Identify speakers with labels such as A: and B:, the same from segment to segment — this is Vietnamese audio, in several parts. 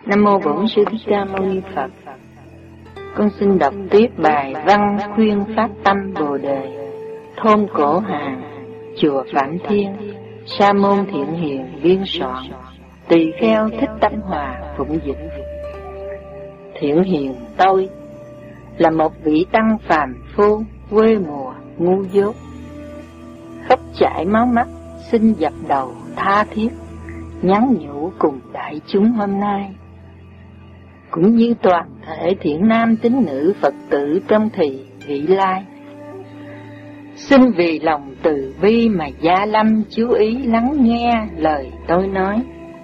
A: Nam mô Bổn Sư Thích Ca Mâu Ni Phật. Con xin đọc tiếp bài văn khuyên phát tâm Bồ Đề, thôn Cổ Hàng, chùa Phạm Thiên, Sa môn Thiện Hiền biên soạn, tỳ kheo Thích Tâm Hòa phụng dịch. Thiện Hiền tôi là một vị tăng phàm phu quê mùa ngu dốt, khóc chảy máu mắt xin dập đầu tha thiết nhắn nhủ cùng đại chúng hôm nay, cũng như toàn thể thiện nam tín nữ Phật tử trong thì vị lai. Xin vì lòng từ bi mà Gia Lâm chú ý lắng nghe lời tôi nói.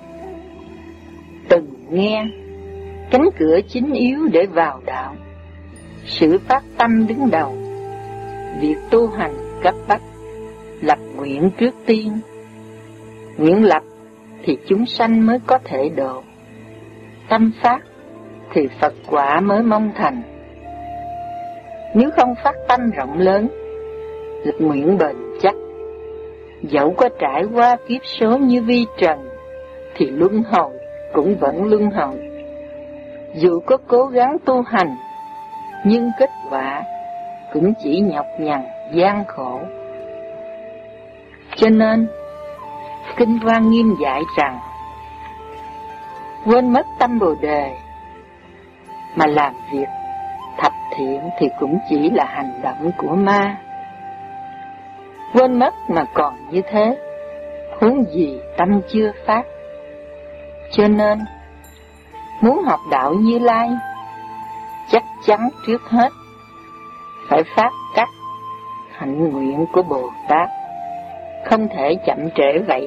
A: Từng nghe, cánh cửa chính yếu để vào đạo, sự phát tâm đứng đầu, việc tu hành cấp bách, lập nguyện trước tiên. Nguyện lập thì chúng sanh mới có thể độ, tâm phát thì Phật quả mới mong thành. Nếu không phát tâm rộng lớn, lập nguyện bền chắc, dẫu có trải qua kiếp số như vi trần, thì luân hồi cũng vẫn luân hồi. Dù có cố gắng tu hành, nhưng kết quả cũng chỉ nhọc nhằn gian khổ. Cho nên Kinh Hoa Nghiêm dạy rằng, quên mất tâm Bồ Đề mà làm việc thập thiện thì cũng chỉ là hành động của ma. Quên mất mà còn như thế, huống gì tâm chưa phát. Cho nên muốn học đạo Như Lai, chắc chắn trước hết phải phát cách hạnh nguyện của Bồ Tát, không thể chậm trễ vậy.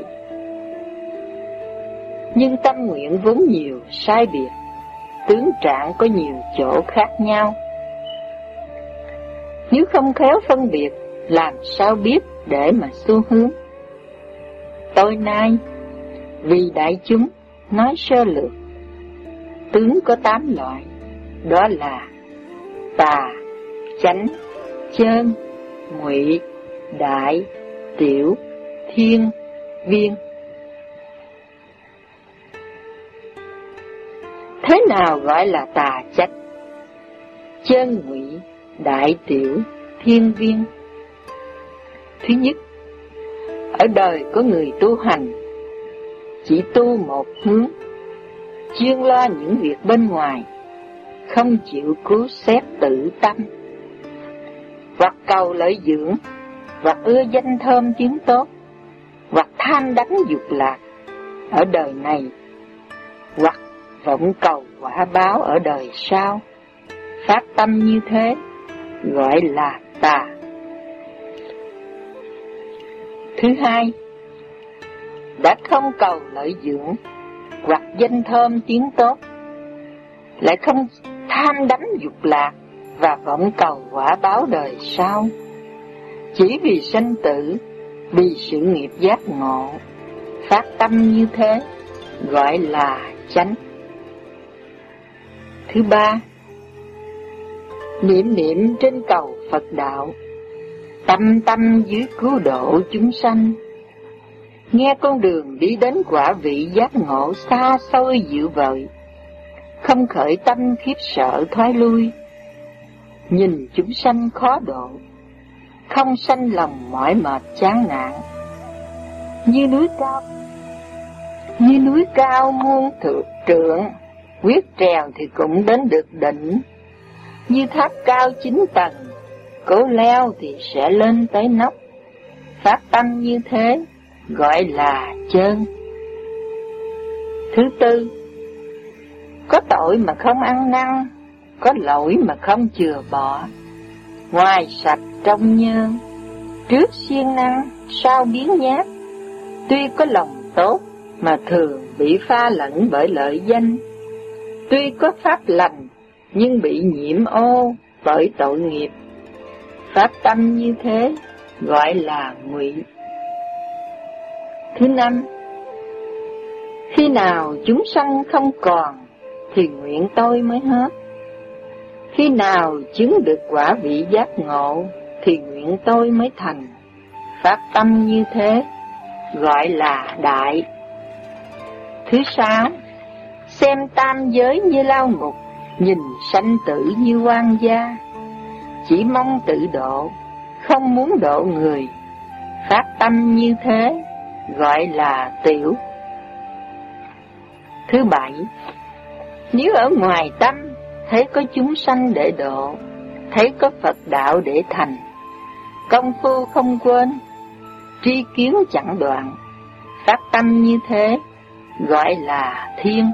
A: Nhưng tâm nguyện vốn nhiều sai biệt, tướng trạng có nhiều chỗ khác nhau. Nếu không khéo phân biệt, làm sao biết để mà xu hướng. Tôi nay vì đại chúng nói sơ lược, tướng có 8 loại, đó là tà, chánh, chơn, ngụy, đại, tiểu, thiên, viên. Thế nào gọi là tà chánh, chơn ngụy, đại tiểu, thiên viên? Thứ nhất, ở đời có người tu hành chỉ tu một hướng, chuyên lo những việc bên ngoài, không chịu cứu xét tự tâm, hoặc cầu lợi dưỡng, hoặc ưa danh thơm tiếng tốt, hoặc tham đắm dục lạc ở đời này, hoặc vọng cầu quả báo ở đời sau. Phát tâm như thế gọi là tà. Thứ hai, đã không cầu lợi dưỡng hoặc danh thơm tiếng tốt, lại không tham đắm dục lạc và vọng cầu quả báo đời sau, chỉ vì sanh tử, vì sự nghiệp giác ngộ. Phát tâm như thế gọi là chánh. Thứ ba, niệm niệm trên cầu Phật đạo, tâm tâm dưới cứu độ chúng sanh, nghe con đường đi đến quả vị giác ngộ xa xôi dịu vời, không khởi tâm khiếp sợ thoái lui, nhìn chúng sanh khó độ, không sanh lòng mỏi mệt chán nản. Như núi cao muôn trượng, quyết trèo thì cũng đến được đỉnh. Như tháp cao 9 tầng, cố leo thì sẽ lên tới nóc. Phát tâm như thế gọi là chơn. Thứ tư, có tội mà không ăn năn, có lỗi mà không chừa bỏ, ngoài sạch trong nhơn, trước siêng năng sau biến nhát. Tuy có lòng tốt mà thường bị pha lẫn bởi lợi danh, tuy có pháp lành nhưng bị nhiễm ô bởi tội nghiệp. Phát tâm như thế gọi là ngụy. Thứ năm, khi nào chúng sanh không còn thì nguyện tôi mới hết. Khi nào chứng được quả vị giác ngộ thì nguyện tôi mới thành. Phát tâm như thế gọi là đại. Thứ sáu, xem tam giới như lao ngục, nhìn sanh tử như oan gia. Chỉ mong tự độ, không muốn độ người, phát tâm như thế gọi là tiểu. Thứ bảy, nếu ở ngoài tâm thấy có chúng sanh để độ, thấy có Phật đạo để thành, công phu không quên, tri kiến chẳng đoạn, phát tâm như thế gọi là thiên.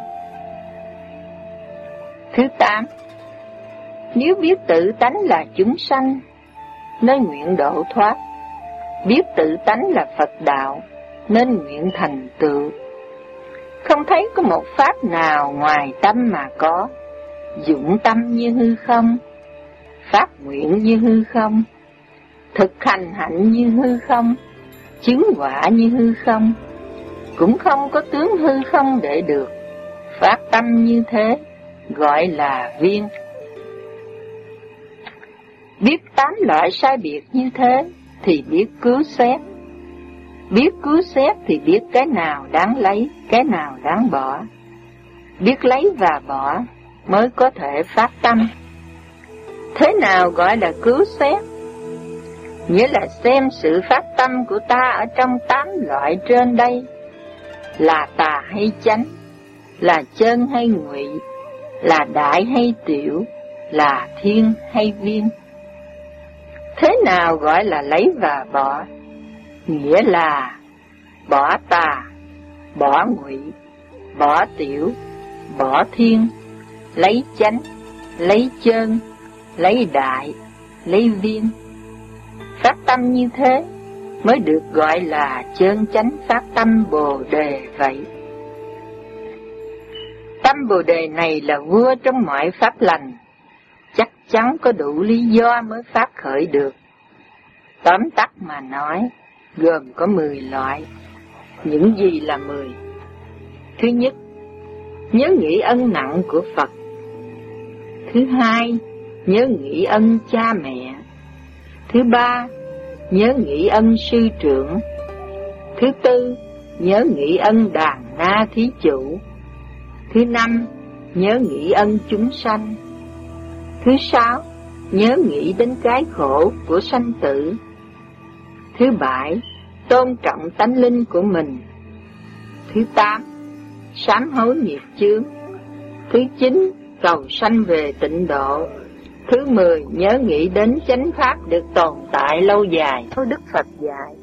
A: Thứ tám, nếu biết tự tánh là chúng sanh nên nguyện độ thoát, biết tự tánh là Phật đạo nên nguyện thành tựu. Không thấy có một pháp nào ngoài tâm mà có, dụng tâm như hư không, phát nguyện như hư không, thực hành hạnh như hư không, chứng quả như hư không, cũng không có tướng hư không để được, phát tâm như thế gọi là viên. Biết 8 loại sai biệt như thế thì biết cứu xét, biết cứu xét thì biết cái nào đáng lấy, cái nào đáng bỏ, biết lấy và bỏ mới có thể phát tâm. Thế nào gọi là cứu xét? Nghĩa là xem sự phát tâm của ta ở trong 8 loại trên đây là tà hay chánh, là chân hay ngụy, là đại hay tiểu, là thiên hay viên. Thế nào gọi là lấy và bỏ? Nghĩa là bỏ tà, bỏ ngụy, bỏ tiểu, bỏ thiên, lấy chánh, lấy chân, lấy đại, lấy viên. Phát tâm như thế mới được gọi là chân chánh phát tâm Bồ Đề vậy. Tâm Bồ Đề này là vua trong mọi pháp lành, chắc chắn có đủ lý do mới phát khởi được. Tóm tắt mà nói, gồm có 10 loại. Những gì là 10? Thứ nhất, nhớ nghĩ ân nặng của Phật. Thứ hai, nhớ nghĩ ân cha mẹ. Thứ ba, nhớ nghĩ ân sư trưởng. Thứ tư, nhớ nghĩ ân đàn na thí chủ. Thứ năm, nhớ nghĩ ân chúng sanh. Thứ sáu, nhớ nghĩ đến cái khổ của sanh tử. Thứ bảy, tôn trọng tánh linh của mình. Thứ tám, sám hối nghiệp chướng. Thứ chín, cầu sanh về tịnh độ. Thứ 10, nhớ nghĩ đến chánh pháp được tồn tại lâu dài. Đức Phật dạy.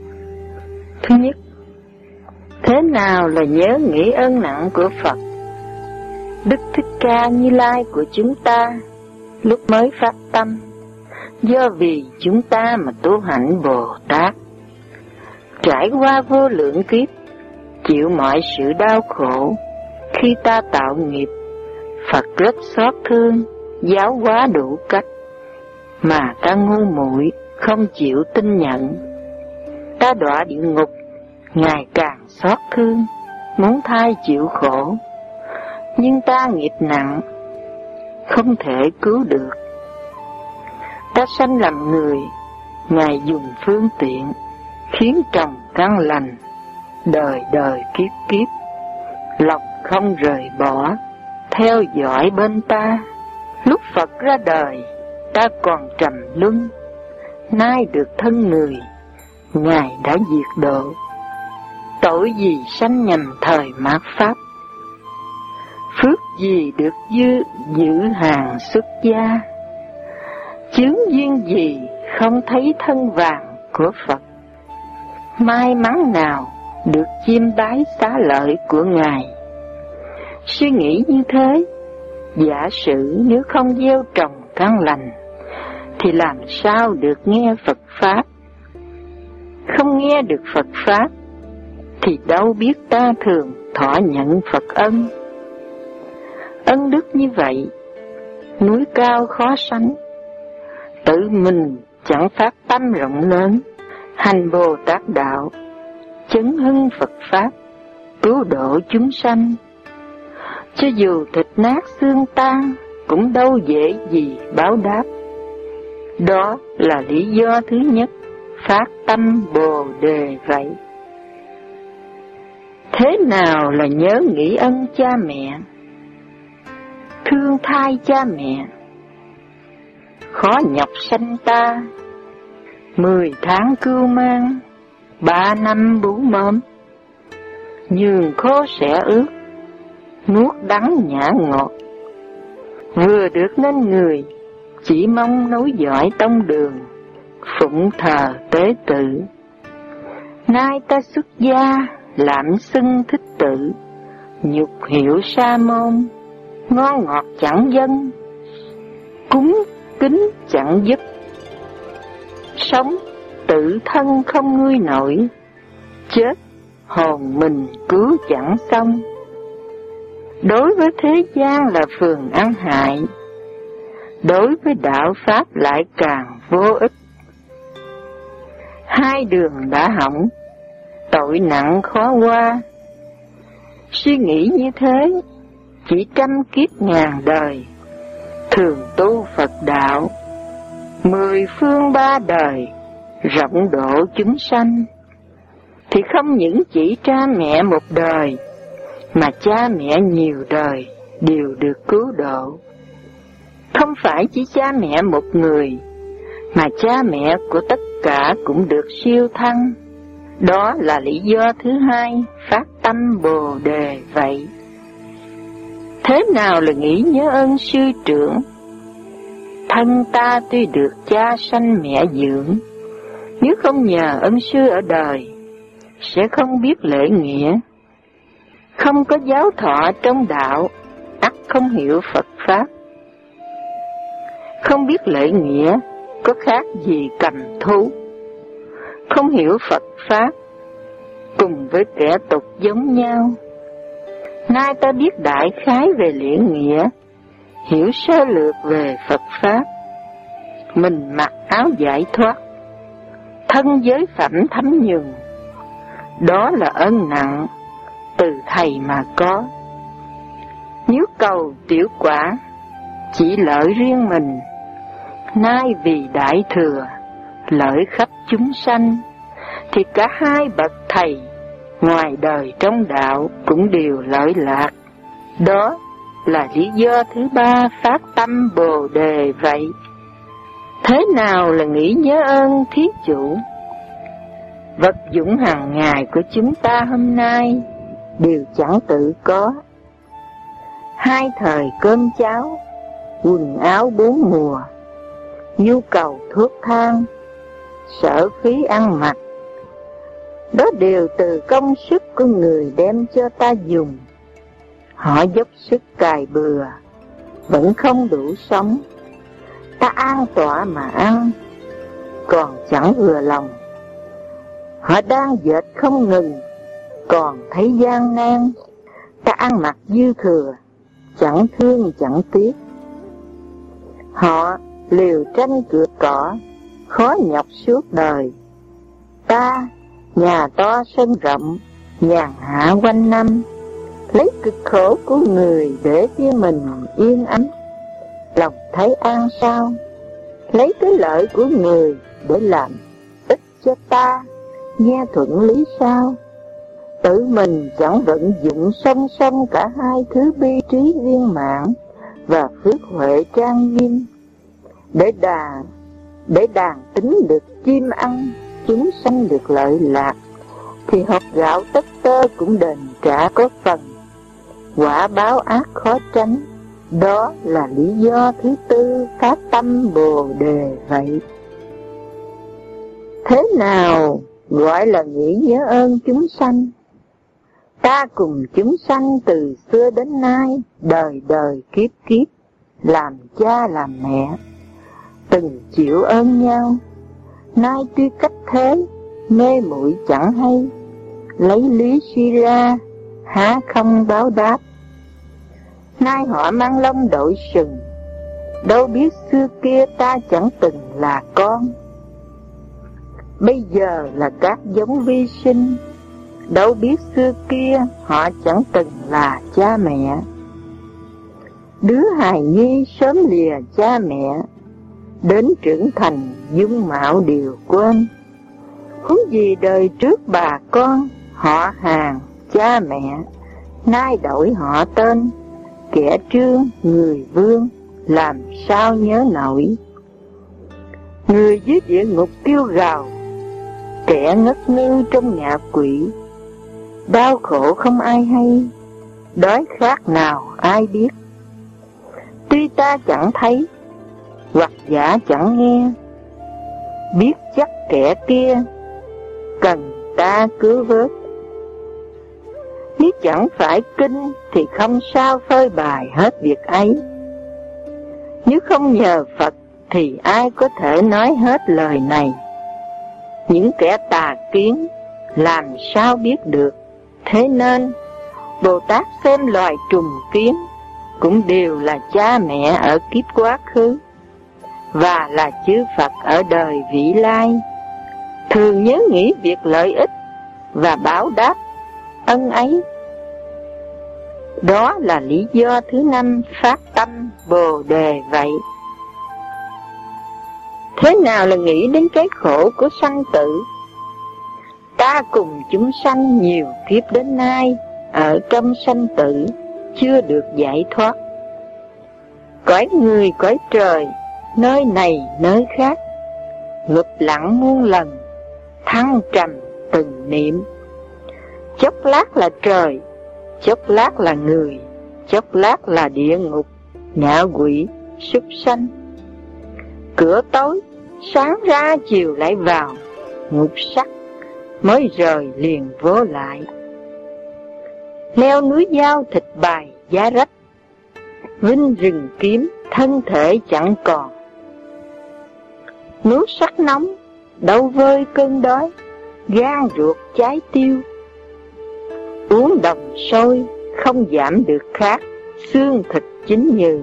A: Thứ nhất, thế nào là nhớ nghĩ ơn nặng của Phật? Đức Thích Ca Như Lai của chúng ta lúc mới phát tâm, do vì chúng ta mà tu hạnh Bồ Tát, trải qua vô lượng kiếp, chịu mọi sự đau khổ. Khi ta tạo nghiệp, Phật rất xót thương, giáo hóa đủ cách, mà ta ngu muội không chịu tin nhận. Ta đọa địa ngục, Ngài càng xót thương, muốn thai chịu khổ. Nhưng ta nghiệp nặng, không thể cứu được. Ta sanh làm người, Ngài dùng phương tiện, khiến trồng căn lành, đời đời kiếp kiếp, lòng không rời bỏ, theo dõi bên ta. Lúc Phật ra đời, ta còn trầm luân, nay được thân người, Ngài đã diệt độ. Tội gì sanh nhầm thời mạt Pháp, phước gì được giữ hàng xuất gia, chướng duyên gì không thấy thân vàng của Phật. May mắn nào được chiêm bái xá lợi của Ngài. Suy nghĩ như thế, giả sử nếu không gieo trồng căn lành, thì làm sao được nghe Phật Pháp? Không nghe được Phật Pháp, thì đâu biết ta thường thọ nhận Phật ân. Ân đức như vậy, núi cao khó sánh, tự mình chẳng phát tâm rộng lớn, hành Bồ Tát đạo, chấn hưng Phật Pháp, cứu độ chúng sanh. Cho dù thịt nát xương tan, cũng đâu dễ gì báo đáp. Đó là lý do thứ nhất, phát tâm Bồ Đề vậy. Thế nào là nhớ nghĩ ân cha mẹ? thương thai cha mẹ. Khó nhọc sanh ta, 10 tháng cưu mang, 3 năm bú mớm. Nhường khô sẽ ướt, nuốt đắng nhả ngọt. Vừa được nên người, chỉ mong nối dõi tông đường, phụng thờ tế tự. Nay ta xuất gia, làm xưng thích tự, nhục hiệu sa môn, ngon ngọt chẳng dâng, cúng kính chẳng giúp. Sống tự thân không nguôi nổi, chết hồn mình cứu chẳng xong. Đối với thế gian là phường ăn hại, đối với đạo Pháp lại càng vô ích. Hai đường đã hỏng, tội nặng khó qua. Suy nghĩ như thế, chỉ trăm kiếp ngàn đời, thường tu Phật đạo, 10 phương 3 đời, rộng độ chúng sanh. Thì không những chỉ cha mẹ một đời, mà cha mẹ nhiều đời đều được cứu độ. Không phải chỉ cha mẹ một người, mà cha mẹ của tất cả cũng được siêu thăng. Đó là lý do thứ hai phát tâm Bồ Đề vậy. Thế nào là nghĩ nhớ ơn sư trưởng? Thân ta tuy được cha sanh mẹ dưỡng, nếu không nhờ ân sư ở đời, sẽ không biết lễ nghĩa. Không có giáo thọ trong đạo, ắt không hiểu Phật Pháp. Không biết lễ nghĩa, có khác gì cầm thú. Không hiểu Phật Pháp, cùng với kẻ tục giống nhau. Nay ta biết đại khái về lễ nghĩa, hiểu sơ lược về Phật Pháp. Mình mặc áo giải thoát, thân giới phẩm thấm nhuần. Đó là ân nặng, từ Thầy mà có. Nếu cầu tiểu quả, chỉ lợi riêng mình. Nay vì đại thừa, lợi khắp chúng sanh, thì cả hai bậc thầy, ngoài đời trong đạo cũng đều lợi lạc. Đó là lý do thứ ba phát tâm Bồ Đề vậy. Thế nào là nghĩ nhớ ơn thí chủ? Vật dụng hàng ngày của chúng ta hôm nay đều chẳng tự có. 2 thời cơm cháo, quần áo 4 mùa, nhu cầu thuốc thang, sở phí ăn mặc, đó đều từ công sức của người đem cho ta dùng. Họ dốc sức cày bừa, vẫn không đủ sống. Ta an tọa mà ăn, còn chẳng vừa lòng. Họ đang dệt không ngừng, còn thấy gian nan. Ta ăn mặc dư thừa, chẳng thương chẳng tiếc. Họ liều tranh cửa cỏ, khó nhọc suốt đời. Ta nhà to sân rộng, nhàn hạ quanh năm, lấy cực khổ của người để cho mình yên ấm. Lòng thấy an sao, lấy cái lợi của người để làm ích cho ta, nghe thuận lý sao. Tự mình chẳng vận dụng song song cả hai thứ bi trí viên mãn và phước huệ trang nghiêm, để đàn tính được chim ăn, chúng sanh được lợi lạc, thì hột gạo tất tơ cũng đền trả có phần. Quả báo ác khó tránh, đó là lý do thứ tư phát tâm Bồ Đề vậy. Thế nào gọi là nghĩ nhớ ơn chúng sanh? Ta cùng chúng sanh từ xưa đến nay, đời đời kiếp kiếp, làm cha làm mẹ, từng chịu ơn nhau. Nay tuy cách thế, mê muội chẳng hay, lấy lý suy ra, há không báo đáp. Nay họ mang lông đội sừng, đâu biết xưa kia ta chẳng từng là con. Bây giờ là các giống vi sinh, đâu biết xưa kia họ chẳng từng là cha mẹ. Đứa hài nhi sớm lìa cha mẹ, đến trưởng thành dung mạo đều quên. Huống gì đời trước bà con, họ hàng, cha mẹ, nay đổi họ tên, kẻ trương, người vương, làm sao nhớ nổi. Người dưới địa ngục kêu gào, kẻ ngất ngư trong ngạ quỷ, đau khổ không ai hay, đói khát nào ai biết. Tuy ta chẳng thấy, hoặc giả chẳng nghe, biết chắc kẻ kia cần ta cứu vớt. Nếu chẳng phải kinh thì không sao phơi bày hết việc ấy. Nếu không nhờ Phật thì ai có thể nói hết lời này. Những kẻ tà kiến làm sao biết được. Thế nên Bồ Tát xem loài trùng kiến cũng đều là cha mẹ ở kiếp quá khứ và là chư Phật ở đời vĩ lai, thường nhớ nghĩ việc lợi ích và báo đáp ân ấy. Đó là lý do thứ 5 phát tâm Bồ Đề vậy. Thế nào là nghĩ đến cái khổ của sanh tử? Ta cùng chúng sanh nhiều kiếp đến nay ở trong sanh tử chưa được giải thoát. Cõi người cõi trời, nơi này nơi khác, ngụp lặng muôn lần, thăng trầm từng niệm. Chốc lát là trời, chốc lát là người, chốc lát là địa ngục, ngạ quỷ, súc sanh. Cửa tối, sáng ra chiều lại vào, ngục sắc, mới rời liền vô lại. Leo núi dao thịt bài giá rách, vinh rừng kiếm thân thể chẳng còn. Nuốt sắc nóng, đâu vơi cơn đói, gan ruột cháy tiêu. Uống đồng sôi, không giảm được khát, xương thịt chín nhừ.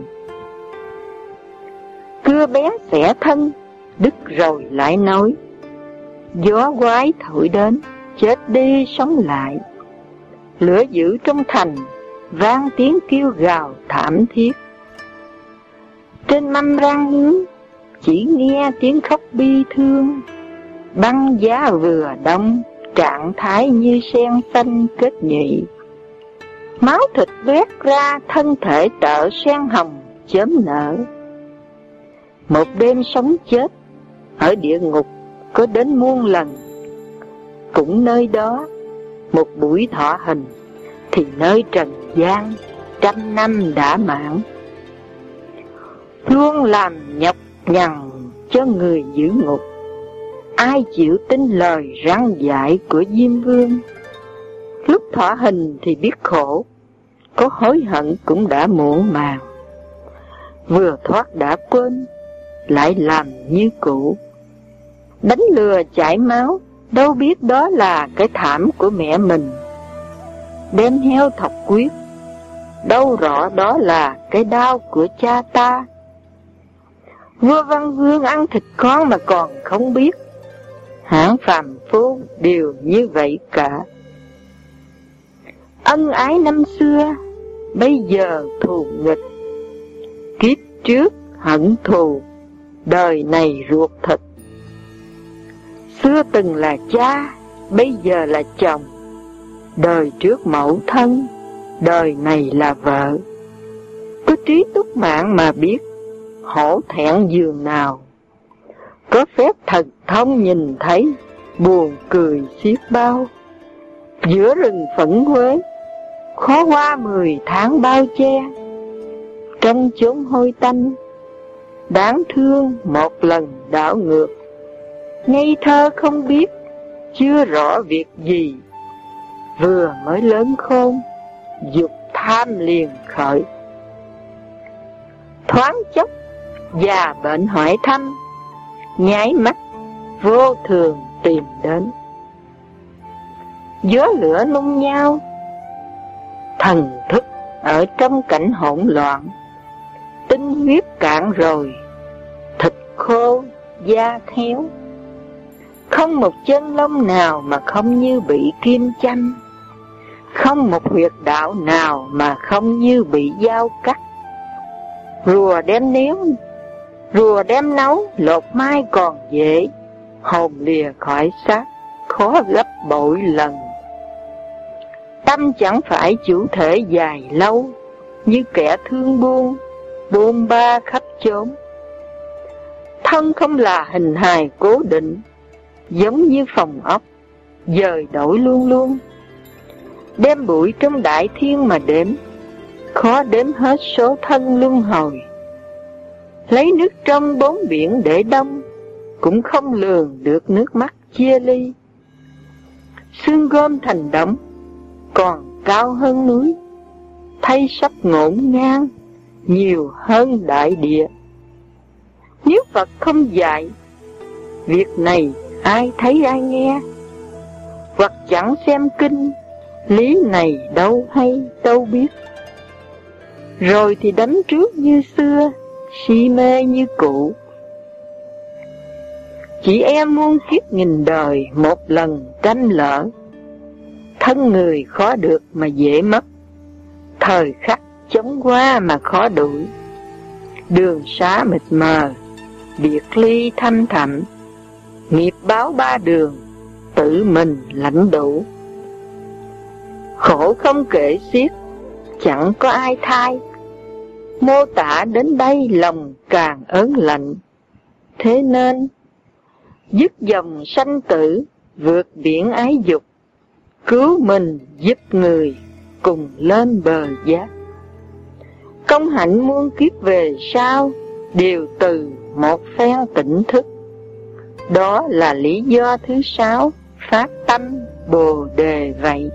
A: Cưa bén xẻ thân, đứt rồi lại nói. Gió quái thổi đến, chết đi sống lại. Lửa dữ trong thành, vang tiếng kêu gào thảm thiết. Trên mâm rang nướng, chỉ nghe tiếng khóc bi thương. Băng giá vừa đông, trạng thái như sen xanh kết nhụy. Máu thịt vét ra, thân thể tợ sen hồng chớm nở. Một đêm sống chết, ở địa ngục có đến muôn lần. Cũng nơi đó, một buổi thọ hình, thì nơi trần gian 100 năm đã mãn. Luôn làm nhọc nhằn cho người giữ ngục. Ai chịu tin lời răn dạy của Diêm Vương? Lúc thọ hình thì biết khổ, có hối hận cũng đã muộn màng. Vừa thoát đã quên, lại làm như cũ. Đánh lừa chảy máu, đâu biết đó là cái thảm của mẹ mình. Đem heo thọc quyết, đâu rõ đó là cái đau của cha ta. Vua Văn Vương ăn thịt con mà còn không biết. Hạng phàm phu đều như vậy cả. Ân ái năm xưa, bây giờ thù nghịch. Kiếp trước hận thù, đời này ruột thịt. Xưa từng là cha, bây giờ là chồng. Đời trước mẫu thân, đời này là vợ. Có trí túc mạng mà biết, hổ thẹn giường nào. Có phép thần thông nhìn thấy, buồn cười xiết bao. Giữa rừng phẫn huế, khó qua 10 tháng bao che. Trong chốn hôi tanh, đáng thương một lần đảo ngược. Ngây thơ không biết, chưa rõ việc gì. Vừa mới lớn khôn, dục tham liền khởi. Thoáng chốc, già bệnh hỏi thăm, nháy mắt, vô thường tìm đến. Gió lửa nung nhau, thần thức ở trong cảnh hỗn loạn. Tinh huyết cạn rồi, thịt khô, da héo. Không một chân lông nào mà không như bị kim châm. Không một huyệt đạo nào mà không như bị dao cắt. Rùa đem nấu, lột mai còn dễ. Hồn lìa khỏi xác, khó gấp bội lần. Tâm chẳng phải chủ thể dài lâu, như kẻ thương buôn, bôn ba khắp chốn. Thân không là hình hài cố định, giống như phòng ốc, dời đổi luôn luôn. Đem bụi trong đại thiên mà đếm, khó đếm hết số thân luân hồi. Lấy nước trong bốn biển để đông, cũng không lường được nước mắt chia ly. Xương gom thành đống, còn cao hơn núi, thay sắp ngổn ngang, nhiều hơn đại địa. Nếu Phật không dạy, việc này ai thấy ai nghe, hoặc chẳng xem kinh, lý này đâu hay đâu biết. Rồi thì đắm trước như xưa, si mê như cũ. Chỉ e muôn kiếp nghìn đời một lần tranh lỡ, thân người khó được mà dễ mất, thời khắc chóng qua mà khó đuổi. Đường xá mịt mờ, biệt ly thăm thẳm, nghiệp báo ba đường, tự mình lãnh đủ. Khổ không kể xiết, chẳng có ai thay, mô tả đến đây lòng càng ớn lạnh. Thế nên dứt dòng sanh tử, vượt biển ái dục, cứu mình giúp người, cùng lên bờ giác. Công hạnh muôn kiếp về sau, đều từ một phen tỉnh thức. Đó là lý do thứ 6, phát tâm Bồ Đề vậy.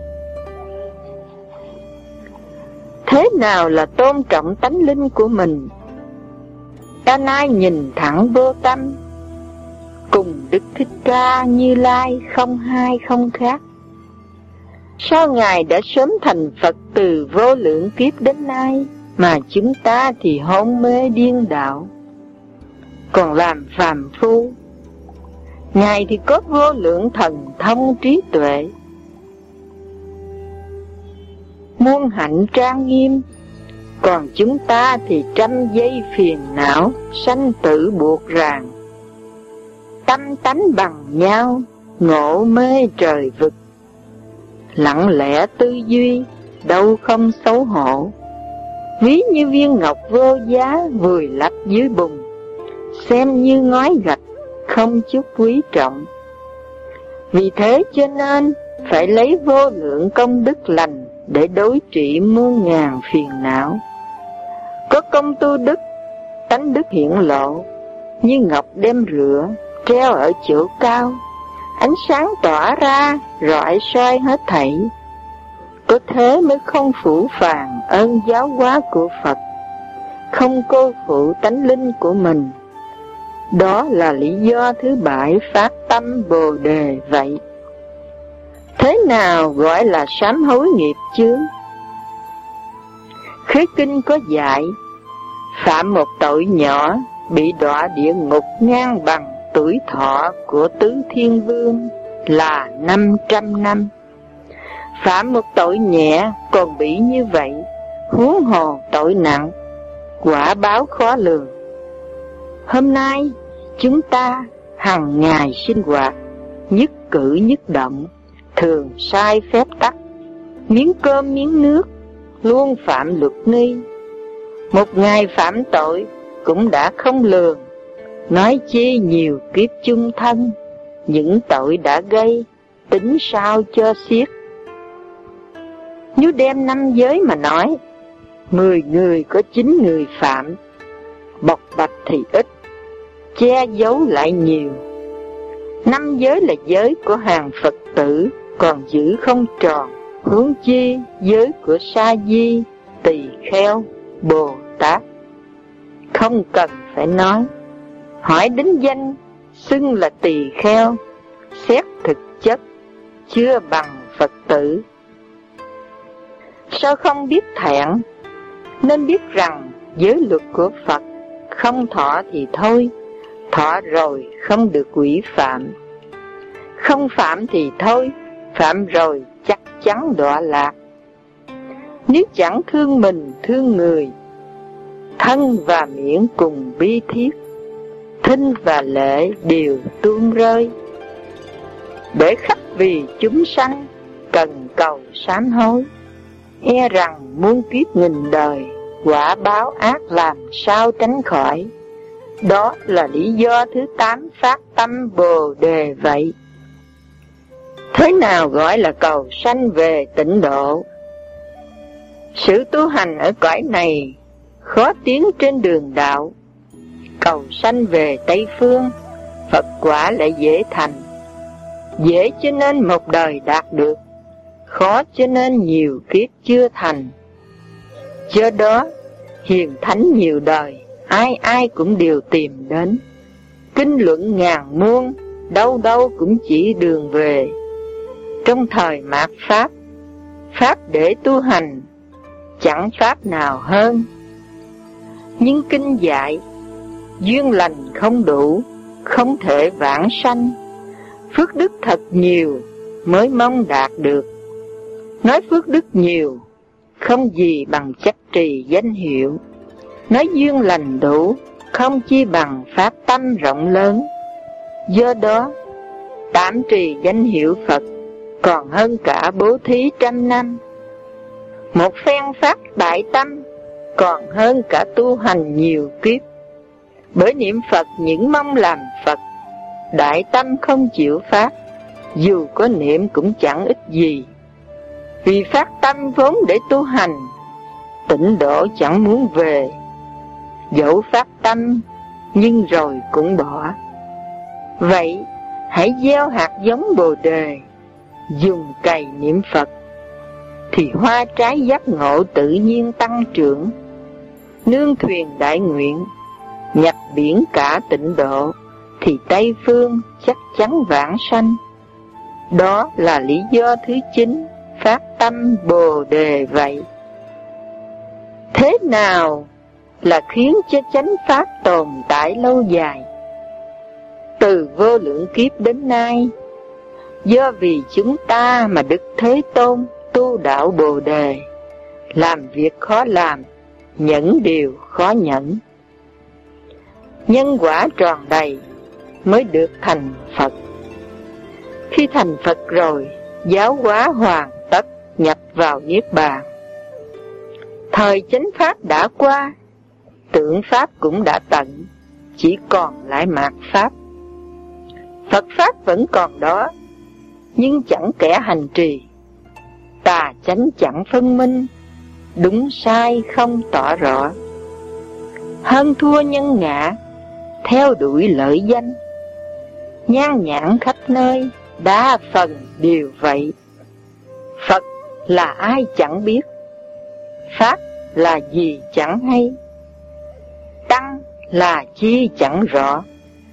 A: Thế nào là tôn trọng tánh linh của mình? Ta nay nhìn thẳng vô tâm, cùng Đức Thích Ca Như Lai không hai không khác. Sao Ngài đã sớm thành Phật từ vô lượng kiếp đến nay, mà chúng ta thì hôn mê điên đạo, còn làm phàm phu? Ngài thì có vô lượng thần thông trí tuệ, muôn hạnh trang nghiêm, còn chúng ta thì trăm dây phiền não, sanh tử buộc ràng. Tâm tánh bằng nhau, ngộ mê trời vực, lặng lẽ tư duy, đâu không xấu hổ. Ví như viên ngọc vô giá vùi lấp dưới bùn, xem như ngói gạch, không chút quý trọng. Vì thế cho nên phải lấy vô lượng công đức lành để đối trị muôn ngàn phiền não. Có công tu đức, tánh đức hiển lộ, như ngọc đem rửa, treo ở chỗ cao, ánh sáng tỏa ra, rọi soi hết thảy. Có thế mới không phủ phàng ơn giáo hóa của Phật, không cô phụ tánh linh của mình. Đó là lý do thứ 7 phát tâm Bồ Đề vậy. Thế nào gọi là sám hối nghiệp chướng? Khế kinh có dạy, phạm một tội nhỏ bị đọa địa ngục ngang bằng tuổi thọ của Tứ Thiên Vương là 500 năm. Phạm một tội nhẹ còn bị như vậy, huống hồ tội nặng, quả báo khó lường. Hôm nay chúng ta hằng ngày sinh hoạt, nhất cử nhất động, thường sai phép tắc, miếng cơm miếng nước, luôn phạm luật nghi. Một ngày phạm tội cũng đã không lường, nói chi nhiều kiếp chung thân, những tội đã gây, tính sao cho xiết. Nếu đem 5 giới mà nói, 10 người có 9 người phạm, bộc bạch thì ít, che giấu lại nhiều. 5 giới là giới của hàng Phật tử, còn giữ không tròn, huống chi giới của Sa Di, Tỳ Kheo, Bồ Tát. Không cần phải nói, hỏi đến danh, xưng là Tỳ Kheo, xét thực chất, chưa bằng Phật tử. Sao không biết thẹn? Nên biết rằng giới luật của Phật, không thọ thì thôi, thọ rồi không được quỷ phạm. Không phạm thì thôi, phạm rồi chắc chắn đọa lạc. Nếu chẳng thương mình thương người, thân và miệng cùng bi thiết, thinh và lệ đều tuôn rơi. Để khắp vì chúng sanh, cần cầu sám hối, e rằng muôn kiếp nghìn đời quả báo ác làm sao tránh khỏi. Đó là lý do thứ 8 phát tâm Bồ Đề vậy. Thế nào gọi là cầu sanh về tịnh độ? Sự tu hành ở cõi này khó tiến trên đường đạo. Cầu sanh về Tây Phương, Phật quả lại dễ thành. Dễ cho nên một đời đạt được, khó cho nên nhiều kiếp chưa thành. Do đó, hiền thánh nhiều đời, ai ai cũng đều tìm đến. Kinh luận ngàn muôn, đâu đâu cũng chỉ đường về. Trong thời mạt Pháp, Pháp để tu hành, chẳng Pháp nào hơn. Nhưng kinh dạy, duyên lành không đủ, không thể vãng sanh. Phước đức thật nhiều mới mong đạt được. Nói phước đức nhiều, không gì bằng chấp trì danh hiệu. Nói duyên lành đủ, không chi bằng pháp tâm rộng lớn. Do đó, tạm trì danh hiệu Phật còn hơn cả bố thí 100 năm. Một phen phát đại tâm còn hơn cả tu hành nhiều kiếp. Bởi niệm Phật những mong làm Phật, đại tâm không chịu phát, dù có niệm cũng chẳng ích gì. Vì phát tâm vốn để tu hành, tịnh độ chẳng muốn về. Dẫu phát tâm, nhưng rồi cũng bỏ. Vậy, hãy gieo hạt giống Bồ Đề, dùng cày niệm Phật, thì hoa trái giác ngộ tự nhiên tăng trưởng. Nương thuyền đại nguyện, nhập biển cả tịnh độ, thì Tây Phương chắc chắn vãng sanh. Đó là lý do thứ 9 phát tâm Bồ Đề vậy. Thế nào là khiến cho chánh pháp tồn tại lâu dài? Từ vô lượng kiếp đến nay, do vì chúng ta mà Đức Thế Tôn tu đạo Bồ Đề, làm việc khó làm, nhẫn điều khó nhẫn. Nhân quả tròn đầy mới được thành Phật. Khi thành Phật rồi, giáo hóa hoàn tất, nhập vào Niết Bàn. Thời chánh pháp đã qua, tượng pháp cũng đã tận, chỉ còn lại mạt pháp. Phật pháp vẫn còn đó, nhưng chẳng kẻ hành trì. Tà chánh chẳng phân minh, đúng sai không tỏ rõ. Hơn thua nhân ngã, theo đuổi lợi danh. Nhan nhãn khắp nơi, đa phần đều vậy. Phật là ai chẳng biết, pháp là gì chẳng hay, tăng là chi chẳng rõ.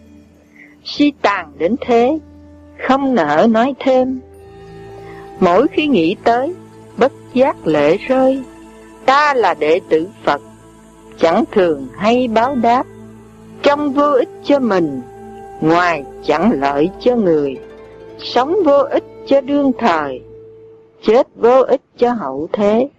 A: Si tàn đến thế, không nỡ nói thêm. Mỗi khi nghĩ tới, bất giác lệ rơi. Ta là đệ tử Phật, chẳng thường hay báo đáp. Trong vô ích cho mình, ngoài chẳng lợi cho người. Sống vô ích cho đương thời, chết vô ích cho hậu thế.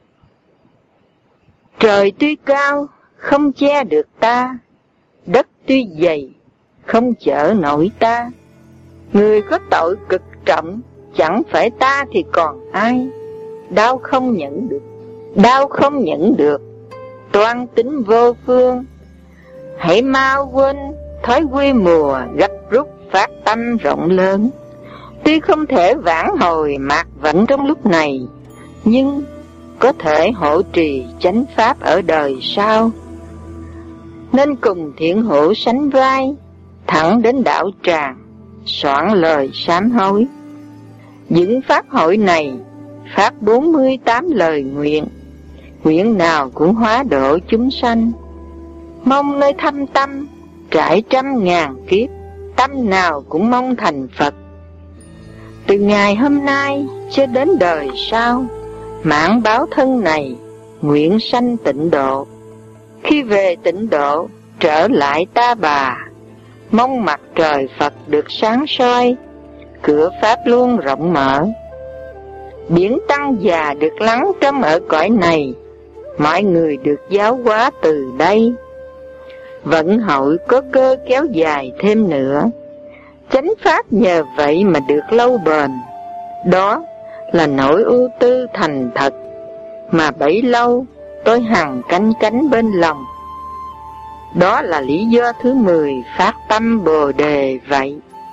A: Trời tuy cao, không che được ta. Đất tuy dày, không chở nổi ta. Người có tội cực trọng, chẳng phải ta thì còn ai. Đau không nhẫn được, đau không nhẫn được, toan tính vô phương. Hãy mau quên thói quy mùa, gấp rút phát tâm rộng lớn. Tuy không thể vãn hồi mạt vận trong lúc này, nhưng có thể hộ trì chánh pháp ở đời sau. Nên cùng thiện hữu sánh vai, thẳng đến đạo tràng, soạn lời sám hối. Những pháp hội này phát 48 lời nguyện, nguyện nào cũng hóa độ chúng sanh. Mong nơi thâm tâm, trải 100.000 kiếp, tâm nào cũng mong thành Phật. Từ ngày hôm nay cho đến đời sau, mãn báo thân này, nguyện sanh tịnh độ. Khi về tịnh độ, trở lại Ta Bà, mong mặt trời Phật được sáng soi, cửa pháp luôn rộng mở. Biển tăng già được lắng trong ở cõi này, mọi người được giáo hóa từ đây. Vận hội có cơ kéo dài thêm nữa, chánh pháp nhờ vậy mà được lâu bền. Đó là nỗi ưu tư thành thật, mà bấy lâu tôi hằng canh cánh bên lòng. Đó là lý do thứ 10 phát tâm Bồ Đề vậy.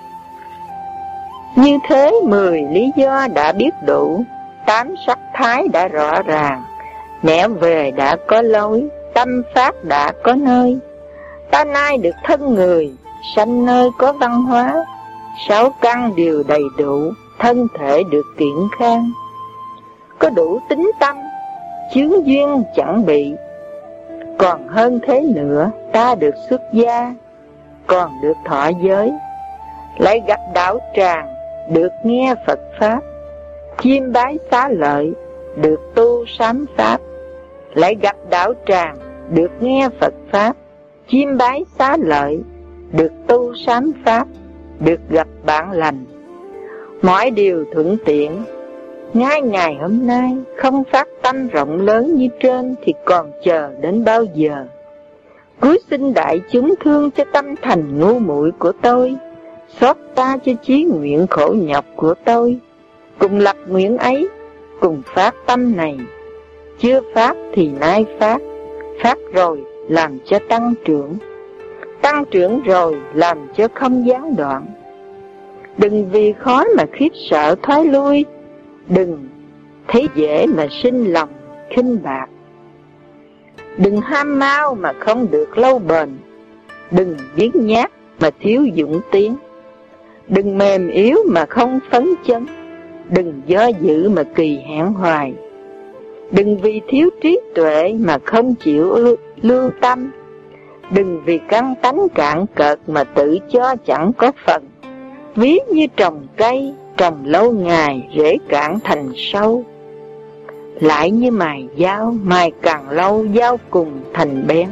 A: Như thế 10 lý do đã biết đủ, 8 sắc thái đã rõ ràng, nẻo về đã có lối, tâm phát đã có nơi. Ta nay được thân người, sanh nơi có văn hóa, 6 căn đều đầy đủ, thân thể được kiện khang. Có đủ tính tâm, chướng duyên chẳng bị. Còn hơn thế nữa, ta được xuất gia, còn được thọ giới, lại gặp đạo tràng, được nghe Phật Pháp, chiêm bái xá lợi, được tu sám Pháp. Lại gặp đạo tràng, được nghe Phật Pháp, chiêm bái xá lợi, được tu sám Pháp, được gặp bạn lành. Mọi điều thuận tiện. Ngay ngày hôm nay không phát tâm rộng lớn như trên thì còn chờ đến bao giờ? Cúi xin đại chúng thương cho tâm thành ngu muội của tôi, xót ta cho chí nguyện khổ nhọc của tôi. Cùng lập nguyện ấy, cùng phát tâm này. Chưa phát thì nay phát rồi làm cho tăng trưởng rồi làm cho không gián đoạn. Đừng vì khó mà khiếp sợ thoái lui, đừng thấy dễ mà sinh lòng khinh bạc. Đừng ham mau mà không được lâu bền, đừng biếng nhác mà thiếu dũng tiến. Đừng mềm yếu mà không phấn chấn, đừng do dự mà kỳ hẹn hoài. Đừng vì thiếu trí tuệ mà không chịu lưu tâm, đừng vì căn tánh cạn cợt mà tự cho chẳng có phần. Ví như trồng cây, trồng lâu ngày rễ cạn thành sâu. Lại như mài dao, mài càng lâu dao cùng thành bén.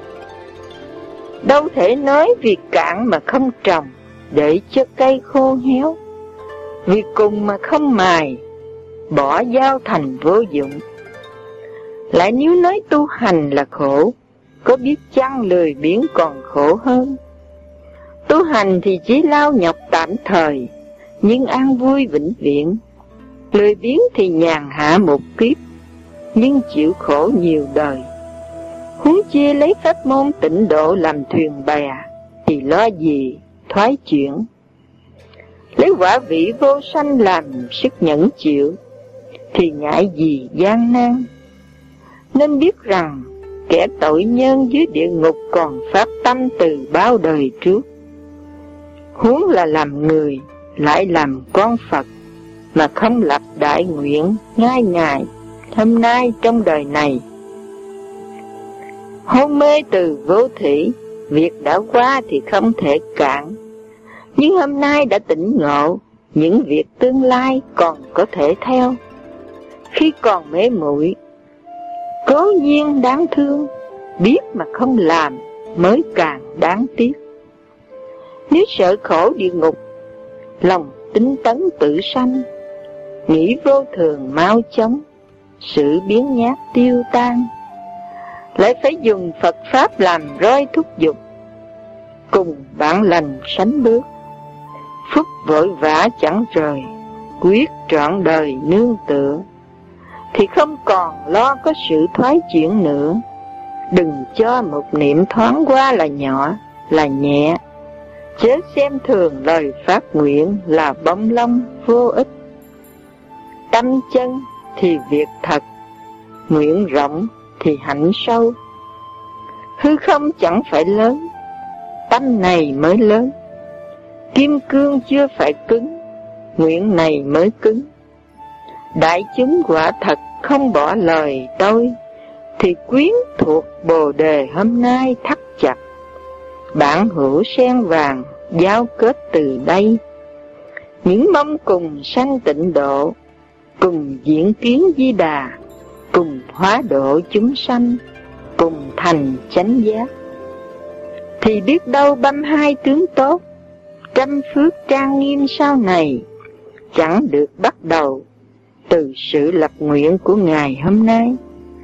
A: Đâu thể nói vì cạn mà không trồng, để cho cây khô héo. Vì cùng mà không mài, bỏ dao thành vô dụng. Lại nếu nói tu hành là khổ, có biết chăng lười biếng còn khổ hơn. Tu hành thì chỉ lao nhọc tạm thời, nhưng an vui vĩnh viễn. Lười biếng thì nhàn hạ một kiếp, nhưng chịu khổ nhiều đời. Huống chi lấy pháp môn tịnh độ làm thuyền bè, thì lo gì thoái chuyển. Lấy quả vị vô sanh làm sức nhẫn chịu, thì ngại gì gian nan. Nên biết rằng kẻ tội nhân dưới địa ngục còn phát tâm từ bao đời trước. Huống là làm người, lại làm con Phật, mà không lập đại nguyện ngay ngày hôm nay trong đời này. Hôn mê từ vô thủy, việc đã qua thì không thể cản. Nhưng hôm nay đã tỉnh ngộ, những việc tương lai còn có thể theo. Khi còn mê muội, cố nhiên đáng thương, biết mà không làm mới càng đáng tiếc. Nếu sợ khổ địa ngục, lòng tính tấn tự sanh, nghĩ vô thường mau chóng, sự biến nhát tiêu tan. Lại phải dùng Phật Pháp làm roi thúc giục, cùng bạn lành sánh bước. Phúc vội vã chẳng rời, quyết trọn đời nương tựa, thì không còn lo có sự thoái chuyển nữa. Đừng cho một niệm thoáng qua là nhỏ, là nhẹ, chớ xem thường lời phát nguyện là bông lông vô ích. Tâm chân thì việc thật, nguyện rộng thì hạnh sâu. Hư không chẳng phải lớn, tâm này mới lớn. Kim cương chưa phải cứng, nguyện này mới cứng. Đại chúng quả thật không bỏ lời tôi, thì quyến thuộc Bồ Đề hôm nay thắt chặt. Bản hữu sen vàng giao kết từ đây, những mong cùng sanh tịnh độ, cùng diễn kiến Di Đà, cùng hóa độ chúng sanh, cùng thành chánh giác. Thì biết đâu băm hai tướng tốt, trăm phước trang nghiêm sau này, chẳng được bắt đầu từ sự lập nguyện của ngày hôm nay.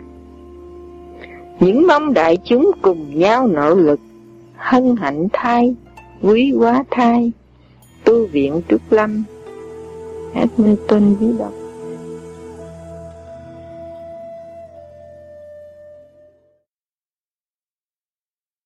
A: Những mong đại chúng cùng nhau nỗ lực, hân hạnh thai, quý hóa thai, tu viện Trúc Lâm. Edmonton Viết Đọc.